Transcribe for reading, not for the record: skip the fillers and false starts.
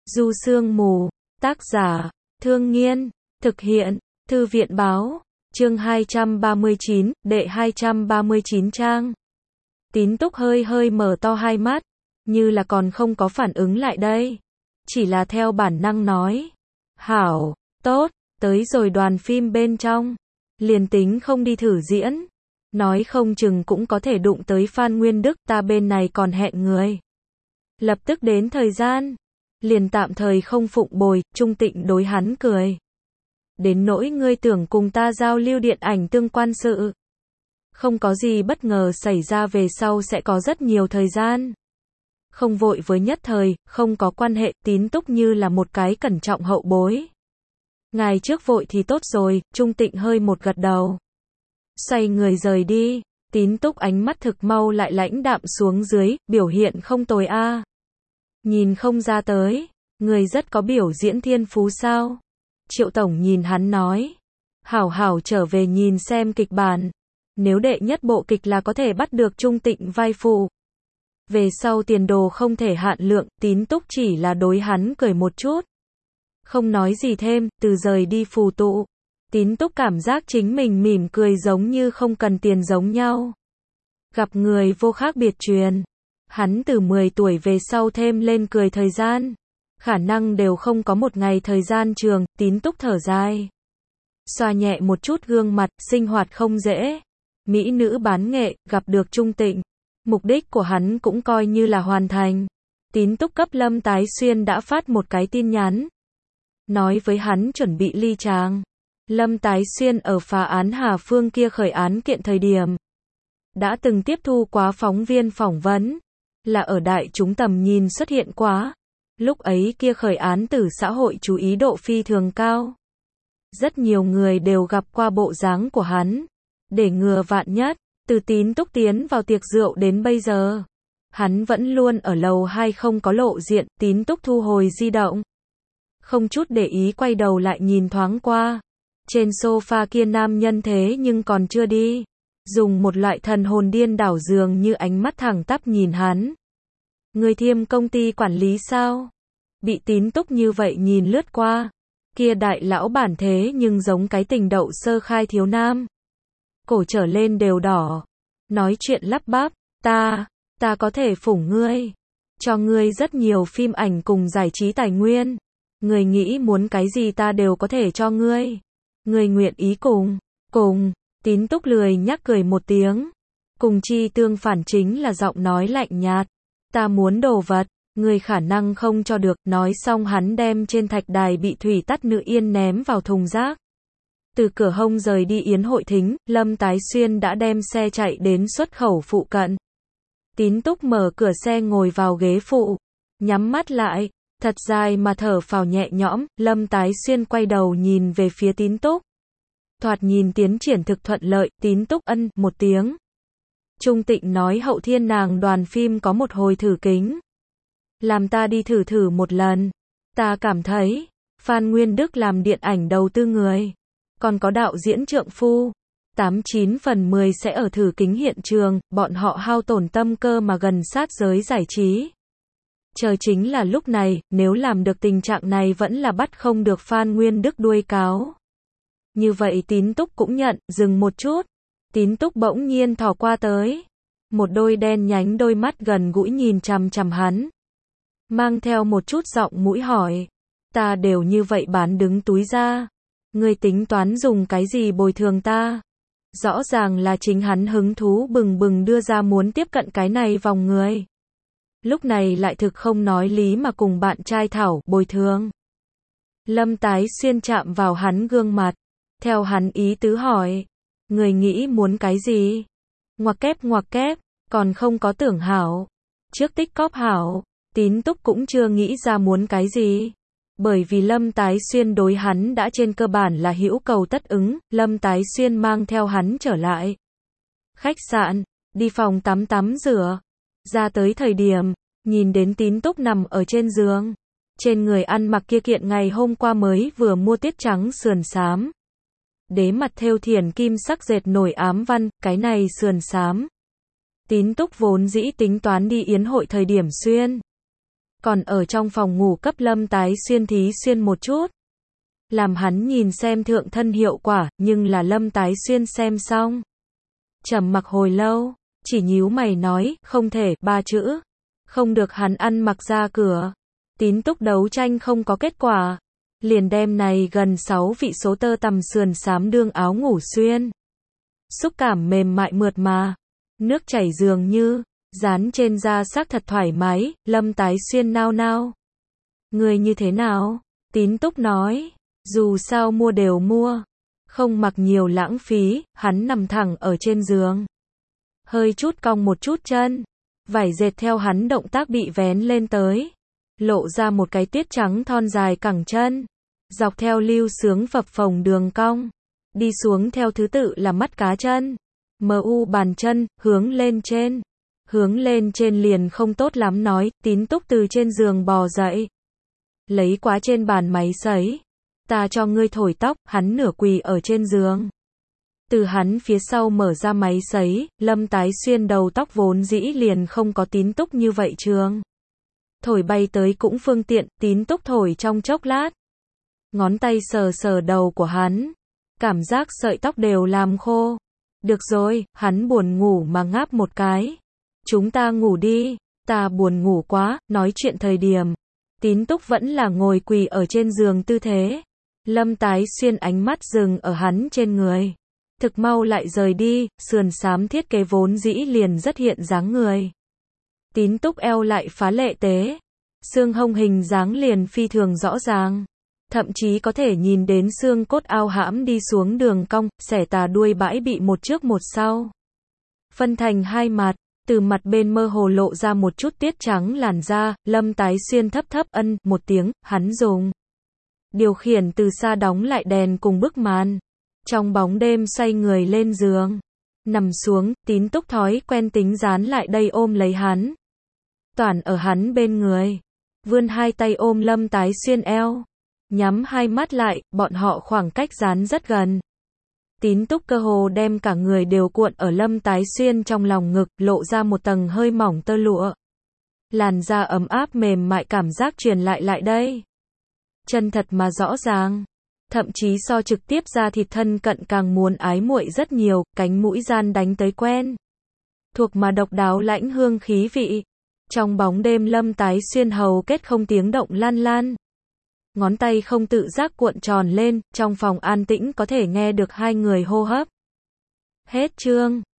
Du Sương Mù, tác giả, Thương Nghiên, thực hiện, Thư viện báo, chương 239, đệ 239 trang. Tín Túc hơi hơi mở to hai mắt, như là còn không có phản ứng lại đây. Chỉ là theo bản năng nói. Hảo, tốt, tới rồi đoàn phim bên trong. Liền tính không đi thử diễn. Nói không chừng cũng có thể đụng tới Phan Nguyên Đức, ta bên này còn hẹn người. Lập tức đến thời gian. Liền tạm thời không phụng bồi, Trung Tịnh đối hắn cười. Đến nỗi ngươi tưởng cùng ta giao lưu điện ảnh tương quan sự. Không có gì bất ngờ xảy ra về sau sẽ có rất nhiều thời gian. Không vội với nhất thời, không có quan hệ, Tín Túc như là một cái cẩn trọng hậu bối. Ngài trước vội thì tốt rồi, Trung Tịnh hơi một gật đầu. Xoay người rời đi, Tín Túc ánh mắt thực mau lại lãnh đạm xuống dưới, biểu hiện không tồi a. Nhìn không ra tới, người rất có biểu diễn thiên phú sao? Triệu Tổng nhìn hắn nói. Hảo hảo trở về nhìn xem kịch bản. Nếu đệ nhất bộ kịch là có thể bắt được Trung Tịnh vai phụ. Về sau tiền đồ không thể hạn lượng, Tín Túc chỉ là đối hắn cười một chút. Không nói gì thêm, từ rời đi phù tụ. Tín Túc cảm giác chính mình mỉm cười giống như không cần tiền giống nhau. Gặp người vô khác biệt truyền. Hắn từ 10 tuổi về sau thêm lên cười thời gian. Khả năng đều không có một ngày thời gian trường, Tín Túc thở dài. Xoa nhẹ một chút gương mặt, sinh hoạt không dễ. Mỹ nữ bán nghệ, gặp được Trung Tịnh. Mục đích của hắn cũng coi như là hoàn thành. Tín Túc cấp Lâm Tái Xuyên đã phát một cái tin nhắn. Nói với hắn chuẩn bị ly tràng. Lâm Tái Xuyên ở phá án Hà Phương kia khởi án kiện thời điểm. Đã từng tiếp thu quá phóng viên phỏng vấn. Là ở đại chúng tầm nhìn xuất hiện quá. Lúc ấy kia khởi án từ xã hội chú ý độ phi thường cao. Rất nhiều người đều gặp qua bộ dáng của hắn. Để ngừa vạn nhất, từ Tín Túc tiến vào tiệc rượu đến bây giờ. Hắn vẫn luôn ở lầu 2 không có lộ diện, Tín Túc thu hồi di động. Không chút để ý quay đầu lại nhìn thoáng qua. Trên sofa kia nam nhân thế nhưng còn chưa đi. Dùng một loại thần hồn điên đảo dường như ánh mắt thẳng tắp nhìn hắn. Người Thiêm công ty quản lý sao? Bị Tín Túc như vậy nhìn lướt qua. Kia đại lão bản thế nhưng giống cái tình đậu sơ khai thiếu nam. Cổ trở lên đều đỏ. Nói chuyện lắp bắp. Ta có thể phủng ngươi. Cho ngươi rất nhiều phim ảnh cùng giải trí tài nguyên. Ngươi nghĩ muốn cái gì ta đều có thể cho ngươi. Ngươi nguyện ý cùng. Tín Túc lười nhắc cười một tiếng. Cùng chi tương phản chính là giọng nói lạnh nhạt. Ta muốn đồ vật, ngươi khả năng không cho được. Nói xong hắn đem trên thạch đài bị thủy tắt nữ yên ném vào thùng rác. Từ cửa hông rời đi yến hội thính, Lâm Tái Xuyên đã đem xe chạy đến xuất khẩu phụ cận. Tín Túc mở cửa xe ngồi vào ghế phụ. Nhắm mắt lại, thật dài mà thở phào nhẹ nhõm, Lâm Tái Xuyên quay đầu nhìn về phía Tín Túc. Thoạt nhìn tiến triển thực thuận lợi, Tín Túc ân một tiếng. Trung Tịnh nói Hậu Thiên nàng đoàn phim có một hồi thử kính. Làm ta đi thử một lần. Ta cảm thấy, Phan Nguyên Đức làm điện ảnh đầu tư người. Còn có đạo diễn trượng phu. 89 phần 10 sẽ ở thử kính hiện trường, bọn họ hao tổn tâm cơ mà gần sát giới giải trí. Chờ chính là lúc này, nếu làm được tình trạng này vẫn là bắt không được Phan Nguyên Đức đuôi cáo. Như vậy Tín Túc cũng nhận, dừng một chút. Tín Túc bỗng nhiên thò qua tới. Một đôi đen nhánh đôi mắt gần gũi nhìn chằm chằm hắn. Mang theo một chút giọng mũi hỏi. Ta đều như vậy bán đứng túi ra. Ngươi tính toán dùng cái gì bồi thường ta? Rõ ràng là chính hắn hứng thú bừng bừng đưa ra muốn tiếp cận cái này vòng người. Lúc này lại thực không nói lý mà cùng bạn trai thảo bồi thường. Lâm Tái Xuyên chạm vào hắn gương mặt. Theo hắn ý tứ hỏi. Người nghĩ muốn cái gì? Ngoặc kép, còn không có tưởng hảo. Trước tích cóp hảo, Tín Túc cũng chưa nghĩ ra muốn cái gì. Bởi vì Lâm Tái Xuyên đối hắn đã trên cơ bản là hữu cầu tất ứng, Lâm Tái Xuyên mang theo hắn trở lại. Khách sạn, đi phòng tắm rửa. Ra tới thời điểm, nhìn đến Tín Túc nằm ở trên giường. Trên người ăn mặc kia kiện ngày hôm qua mới vừa mua tiết trắng sườn xám. Đế mặt thêu thiền kim sắc dệt nổi ám văn, cái này sườn xám. Tín Túc vốn dĩ tính toán đi yến hội thời điểm xuyên. còn ở trong phòng ngủ cấp Lâm Tái Xuyên thí xuyên một chút. Làm hắn nhìn xem thượng thân hiệu quả, nhưng là Lâm Tái Xuyên xem xong. Trầm mặc hồi lâu, chỉ nhíu mày nói, không thể, 3 chữ. Không được hắn ăn mặc ra cửa. Tín túc đấu tranh không có kết quả. Liền đem này gần 6 vị số tơ tằm sườn xám đương áo ngủ xuyên. Xúc cảm mềm mại mượt mà. Nước chảy dường như, dán trên da xác thật thoải mái, Lâm Tái Xuyên nao nao. Người như thế nào? Tín túc nói, dù sao mua đều mua. Không mặc nhiều lãng phí, hắn nằm thẳng ở trên giường. Hơi chút cong một chút chân. Vải dệt theo hắn động tác bị vén lên tới. Lộ ra một cái tuyết trắng thon dài cẳng chân. Dọc theo lưu sướng phập phồng đường cong. Đi xuống theo thứ tự là mắt cá chân. MU bàn chân, hướng lên trên. Hướng lên trên liền không tốt lắm nói, Tín túc từ trên giường bò dậy. Lấy quá trên bàn máy sấy. Ta cho ngươi thổi tóc, hắn nửa quỳ ở trên giường. Từ hắn phía sau mở ra máy sấy, Lâm Tái Xuyên đầu tóc vốn dĩ liền không có Tín túc như vậy trường. Thổi bay tới cũng phương tiện, Tín túc thổi trong chốc lát. Ngón tay sờ sờ đầu của hắn. Cảm giác sợi tóc đều làm khô. Được rồi, hắn buồn ngủ mà ngáp một cái. Chúng ta ngủ đi, ta buồn ngủ quá, nói chuyện thời điểm. Tín túc vẫn là ngồi quỳ ở trên giường tư thế. Lâm Tái Xuyên ánh mắt dừng ở hắn trên người. Thực mau lại rời đi, sườn xám thiết kế vốn dĩ liền rất hiện dáng người. Tín túc eo lại phá lệ tế. Xương hông hình dáng liền phi thường rõ ràng. Thậm chí có thể nhìn đến xương cốt ao hãm đi xuống đường cong, xẻ tà đuôi bãi bị một trước một sau. Phân thành hai mặt, từ mặt bên mơ hồ lộ ra một chút tiết trắng làn da, Lâm Tái Xuyên thấp thấp ân, một tiếng, hắn dùng. Điều khiển từ xa đóng lại đèn cùng bức màn. Trong bóng đêm xoay người lên giường. Nằm xuống, Tín túc thói quen tính dán lại đây ôm lấy hắn. Toàn ở hắn bên người. Vươn hai tay ôm Lâm Tái Xuyên eo. Nhắm hai mắt lại, bọn họ khoảng cách dán rất gần. Tín túc cơ hồ đem cả người đều cuộn ở Lâm Tái Xuyên trong lòng ngực, lộ ra một tầng hơi mỏng tơ lụa. Làn da ấm áp mềm mại cảm giác truyền lại đây. Chân thật mà rõ ràng. Thậm chí so trực tiếp ra thịt thân cận càng muốn ái muội rất nhiều, cánh mũi gian đánh tới quen. Thuộc mà độc đáo lãnh hương khí vị. Trong bóng đêm Lâm Tái Xuyên hầu kết không tiếng động lan. Ngón tay không tự giác cuộn tròn lên, trong phòng an tĩnh có thể nghe được hai người hô hấp. Hết chương.